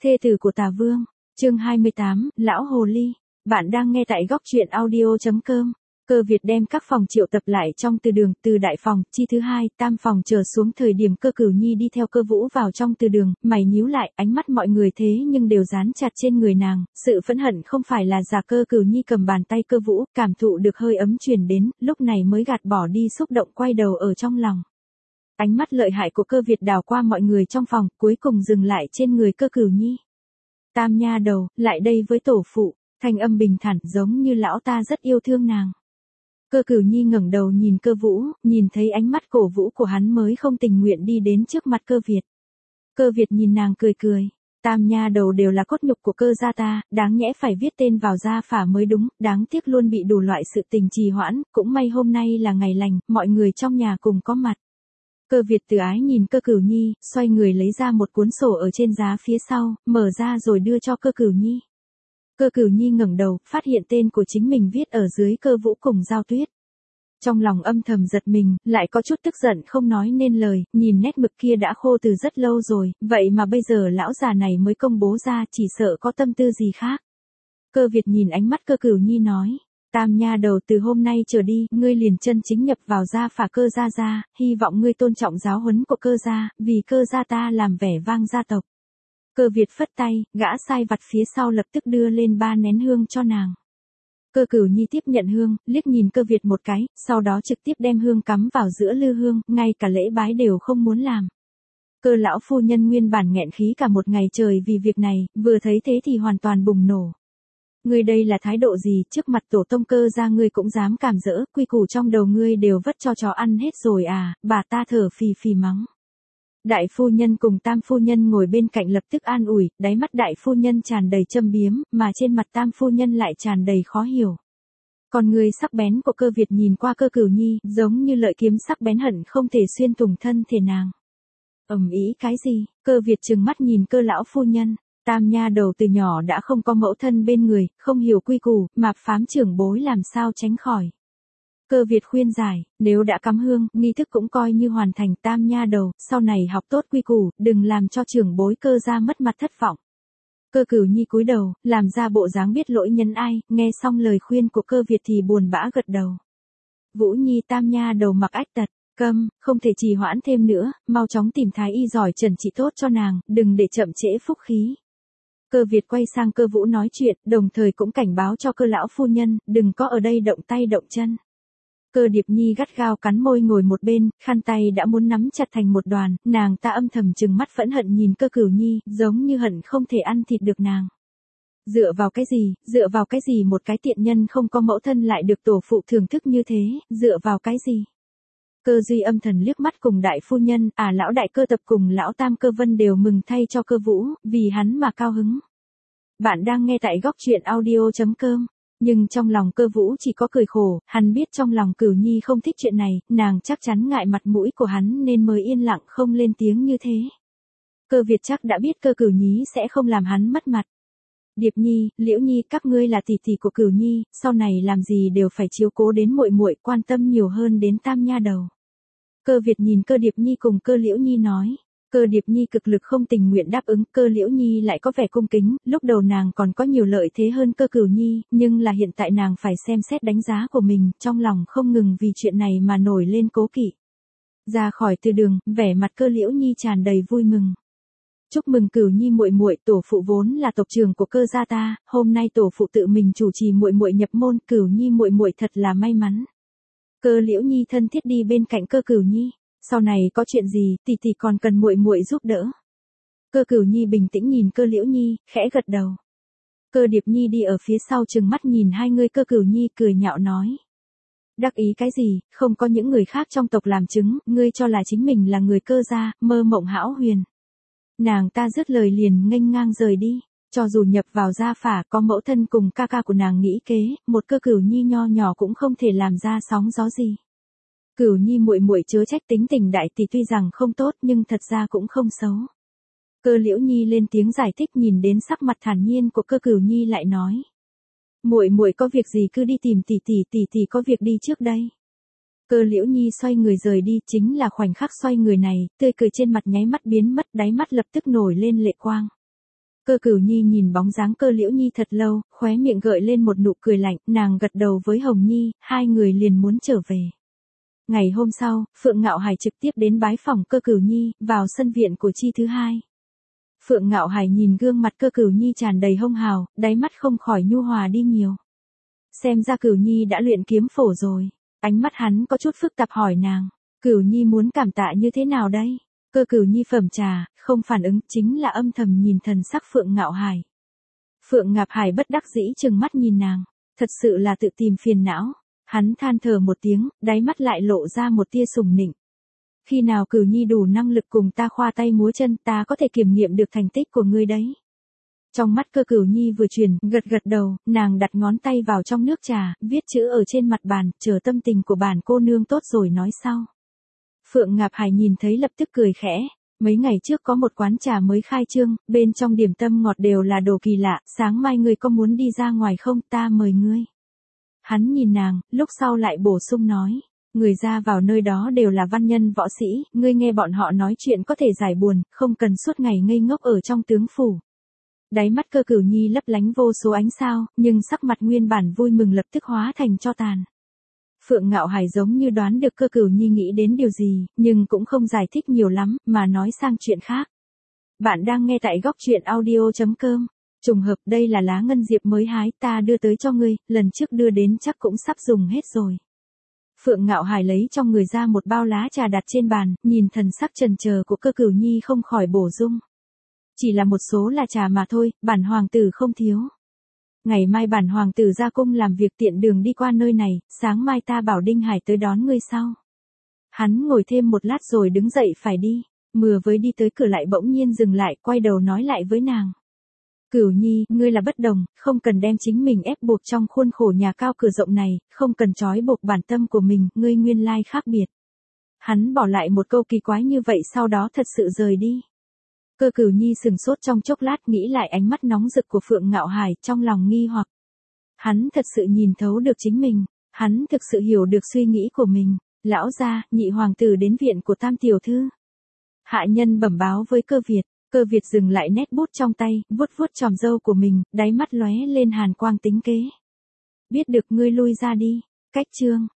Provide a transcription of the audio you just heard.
Thê tử của Tà Vương, chương 28, Lão Hồ Ly. Bạn đang nghe tại góc truyện audio.com. Cơ Việt đem các phòng triệu tập lại trong từ đường, từ đại phòng, chi thứ hai, tam phòng trở xuống. Thời điểm Cơ Cửu Nhi đi theo Cơ Vũ vào trong từ đường, mày nhíu lại, ánh mắt mọi người thế nhưng đều dán chặt trên người nàng. Sự phẫn hận không phải là giả. Cơ Cửu Nhi cầm bàn tay Cơ Vũ, cảm thụ được hơi ấm truyền đến, lúc này mới gạt bỏ đi xúc động, quay đầu ở trong lòng. Ánh mắt lợi hại của Cơ Việt đảo qua mọi người trong phòng, cuối cùng dừng lại trên người Cơ Cửu Nhi. Tam nha đầu, lại đây với tổ phụ, thanh âm bình thản giống như lão ta rất yêu thương nàng. Cơ Cửu Nhi ngẩng đầu nhìn Cơ Vũ, nhìn thấy ánh mắt cổ vũ của hắn mới không tình nguyện đi đến trước mặt Cơ Việt. Cơ Việt nhìn nàng cười cười, tam nha đầu đều là cốt nhục của Cơ gia ta, đáng nhẽ phải viết tên vào gia phả mới đúng, đáng tiếc luôn bị đủ loại sự tình trì hoãn, cũng may hôm nay là ngày lành, mọi người trong nhà cùng có mặt. Cơ Việt từ ái nhìn Cơ Cửu Nhi, xoay người lấy ra một cuốn sổ ở trên giá phía sau, mở ra rồi đưa cho Cơ Cửu Nhi. Cơ Cửu Nhi ngẩng đầu, phát hiện tên của chính mình viết ở dưới Cơ Vũ cùng Giao Tuyết. Trong lòng âm thầm giật mình, lại có chút tức giận không nói nên lời, nhìn nét mực kia đã khô từ rất lâu rồi, vậy mà bây giờ lão già này mới công bố ra, chỉ sợ có tâm tư gì khác. Cơ Việt nhìn ánh mắt Cơ Cửu Nhi nói. Tam nha đầu, từ hôm nay trở đi, ngươi liền chân chính nhập vào gia phả Cơ gia gia, hy vọng ngươi tôn trọng giáo huấn của Cơ gia, vì Cơ gia ta làm vẻ vang gia tộc. Cơ Việt phất tay, gã sai vặt phía sau lập tức đưa lên 3 nén hương cho nàng. Cơ Cửu Nhi tiếp nhận hương, liếc nhìn Cơ Việt một cái, sau đó trực tiếp đem hương cắm vào giữa lư hương, ngay cả lễ bái đều không muốn làm. Cơ lão phu nhân nguyên bản nghẹn khí cả một ngày trời vì việc này, vừa thấy thế thì hoàn toàn bùng nổ. Ngươi đây là thái độ gì, trước mặt tổ tông Cơ gia ngươi cũng dám càm dỡ, quy củ trong đầu ngươi đều vất cho chó ăn hết rồi à, bà ta thở phì phì mắng. Đại phu nhân cùng tam phu nhân ngồi bên cạnh lập tức an ủi, đáy mắt đại phu nhân tràn đầy châm biếm, mà trên mặt tam phu nhân lại tràn đầy khó hiểu. Còn người sắc bén của Cơ Việt nhìn qua Cơ Cửu Nhi, giống như lợi kiếm sắc bén hận không thể xuyên thủng thân thể nàng. Ầm ĩ cái gì? Cơ Việt trừng mắt nhìn Cơ lão phu nhân. Tam nha đầu từ nhỏ đã không có mẫu thân bên người, không hiểu quy củ, mạp phám trưởng bối làm sao tránh khỏi. Cơ Việt khuyên giải, nếu đã cắm hương, nghi thức cũng coi như hoàn thành. Tam nha đầu, sau này học tốt quy củ, đừng làm cho trưởng bối Cơ gia mất mặt thất vọng. Cơ Cửu Nhi cúi đầu, làm ra bộ dáng biết lỗi nhân ai, nghe xong lời khuyên của Cơ Việt thì buồn bã gật đầu. Vũ Nhi, tam nha đầu mặc ách tật. Câm, không thể trì hoãn thêm nữa, mau chóng tìm thái y giỏi trần trị tốt cho nàng, đừng để chậm trễ phúc khí. Cơ Việt quay sang Cơ Vũ nói chuyện, đồng thời cũng cảnh báo cho Cơ lão phu nhân, đừng có ở đây động tay động chân. Cơ Điệp Nhi gắt gao cắn môi ngồi một bên, khăn tay đã muốn nắm chặt thành một đoàn, nàng ta âm thầm trừng mắt phẫn hận nhìn Cơ Cửu Nhi, giống như hận không thể ăn thịt được nàng. Dựa vào cái gì một cái tiện nhân không có mẫu thân lại được tổ phụ thưởng thức như thế, dựa vào cái gì? Cơ Duy âm thần liếc mắt cùng đại phu nhân, lão đại Cơ tập cùng lão tam Cơ Vân đều mừng thay cho Cơ Vũ, vì hắn mà cao hứng. Bạn đang nghe tại góc truyện audio.com, nhưng trong lòng Cơ Vũ chỉ có cười khổ, hắn biết trong lòng Cửu Nhi không thích chuyện này, nàng chắc chắn ngại mặt mũi của hắn nên mới yên lặng không lên tiếng như thế. Cơ Việt chắc đã biết Cơ Cửu Nhi sẽ không làm hắn mất mặt. Điệp Nhi, Liễu Nhi, các ngươi là tỷ tỷ của Cửu Nhi, sau này làm gì đều phải chiếu cố đến muội muội, quan tâm nhiều hơn đến tam nha đầu. Cơ Việt nhìn Cơ Điệp Nhi cùng Cơ Liễu Nhi nói. Cơ Điệp Nhi cực lực không tình nguyện đáp ứng, Cơ Liễu Nhi lại có vẻ cung kính, lúc đầu nàng còn có nhiều lợi thế hơn Cơ Cửu Nhi, nhưng là hiện tại nàng phải xem xét đánh giá của mình, trong lòng không ngừng vì chuyện này mà nổi lên cố kỵ. Ra khỏi từ đường, vẻ mặt Cơ Liễu Nhi tràn đầy vui mừng. Chúc mừng Cửu Nhi muội muội, tổ phụ vốn là tộc trưởng của Cơ gia ta, hôm nay tổ phụ tự mình chủ trì muội muội nhập môn, Cửu Nhi muội muội thật là may mắn. Cơ Liễu Nhi thân thiết đi bên cạnh Cơ Cửu Nhi, sau này có chuyện gì, tỷ tỷ còn cần muội muội giúp đỡ. Cơ Cửu Nhi bình tĩnh nhìn Cơ Liễu Nhi, khẽ gật đầu. Cơ Điệp Nhi đi ở phía sau trừng mắt nhìn hai người. Cơ Cửu Nhi cười nhạo nói. Đắc ý cái gì, không có những người khác trong tộc làm chứng, ngươi cho là chính mình là người Cơ gia, mơ mộng hão huyền. Nàng ta dứt lời liền nghênh ngang rời đi, cho dù nhập vào gia phả có mẫu thân cùng ca ca của nàng nghĩ kế, một Cơ Cửu Nhi nho nhỏ cũng không thể làm ra sóng gió gì. Cửu Nhi muội muội chớ trách, tính tình đại tỷ tuy rằng không tốt nhưng thật ra cũng không xấu. Cơ Liễu Nhi lên tiếng giải thích, nhìn đến sắc mặt thản nhiên của Cơ Cửu Nhi lại nói. Muội muội có việc gì cứ đi tìm tỷ có việc đi trước đây. Cơ Liễu Nhi xoay người rời đi, chính là khoảnh khắc xoay người này, tươi cười trên mặt nháy mắt biến mất, đáy mắt lập tức nổi lên lệ quang. Cơ Cửu Nhi nhìn bóng dáng Cơ Liễu Nhi thật lâu, khóe miệng gợi lên một nụ cười lạnh, nàng gật đầu với Hồng Nhi, hai người liền muốn trở về. Ngày hôm sau, Phượng Ngạo Hải trực tiếp đến bái phòng Cơ Cửu Nhi, vào sân viện của Chi thứ hai. Phượng Ngạo Hải nhìn gương mặt Cơ Cửu Nhi tràn đầy hông hào, đáy mắt không khỏi nhu hòa đi nhiều. Xem ra Cửu Nhi đã luyện kiếm phổ rồi. Ánh mắt hắn có chút phức tạp hỏi nàng. Cửu Nhi muốn cảm tạ như thế nào đây? Cơ Cửu Nhi phẩm trà, không phản ứng, chính là âm thầm nhìn thần sắc Phượng Ngạo Hải. Phượng Ngạo Hải bất đắc dĩ trừng mắt nhìn nàng. Thật sự là tự tìm phiền não. Hắn than thở một tiếng, đáy mắt lại lộ ra một tia sủng nịnh. Khi nào Cửu Nhi đủ năng lực cùng ta khoa tay múa chân, ta có thể kiểm nghiệm được thành tích của ngươi đấy. Trong mắt Cơ Cửu Nhi vừa chuyển, gật gật đầu, nàng đặt ngón tay vào trong nước trà, viết chữ ở trên mặt bàn, chờ tâm tình của bản cô nương tốt rồi nói sau. Phượng Ngạo Hải nhìn thấy lập tức cười khẽ. Mấy ngày trước có một quán trà mới khai trương, bên trong điểm tâm ngọt đều là đồ kỳ lạ, sáng mai ngươi có muốn đi ra ngoài không, ta mời ngươi. Hắn nhìn nàng, lúc sau lại bổ sung nói. Người ra vào nơi đó đều là văn nhân võ sĩ, ngươi nghe bọn họ nói chuyện có thể giải buồn, không cần suốt ngày ngây ngốc ở trong tướng phủ. Đáy mắt Cơ Cửu Nhi lấp lánh vô số ánh sao, nhưng sắc mặt nguyên bản vui mừng lập tức hóa thành tro tàn. Phượng Ngạo Hải giống như đoán được Cơ Cửu Nhi nghĩ đến điều gì, nhưng cũng không giải thích nhiều lắm, mà nói sang chuyện khác. Bạn đang nghe tại góc truyện audio.com. Trùng hợp đây là lá ngân diệp mới hái ta đưa tới cho ngươi, lần trước đưa đến chắc cũng sắp dùng hết rồi. Phượng Ngạo Hải lấy trong người ra một bao lá trà đặt trên bàn, nhìn thần sắc chần chờ của Cơ Cửu Nhi không khỏi bổ dung. Chỉ là một số là trà mà thôi, bản hoàng tử không thiếu. Ngày mai bản hoàng tử ra cung làm việc tiện đường đi qua nơi này, sáng mai ta bảo Đinh Hải tới đón ngươi sau. Hắn ngồi thêm một lát rồi đứng dậy phải đi, vừa mới đi tới cửa lại bỗng nhiên dừng lại, quay đầu nói lại với nàng. Cửu Nhi, ngươi là bất đồng, không cần đem chính mình ép buộc trong khuôn khổ nhà cao cửa rộng này, không cần trói buộc bản tâm của mình, ngươi nguyên lai khác biệt. Hắn bỏ lại một câu kỳ quái như vậy sau đó thật sự rời đi. Cơ Cửu Nhi sừng sốt trong chốc lát nghĩ lại ánh mắt nóng rực của Phượng Ngạo Hải trong lòng nghi hoặc. Hắn thật sự nhìn thấu được chính mình, hắn thực sự hiểu được suy nghĩ của mình. Lão gia, nhị hoàng tử đến viện của Tam tiểu thư. Hạ nhân bẩm báo với Cơ Việt. Cơ Việt dừng lại nét bút trong tay, vuốt vuốt chòm râu của mình, đáy mắt lóe lên hàn quang tính kế. Biết được ngươi lui ra đi. Cách chương.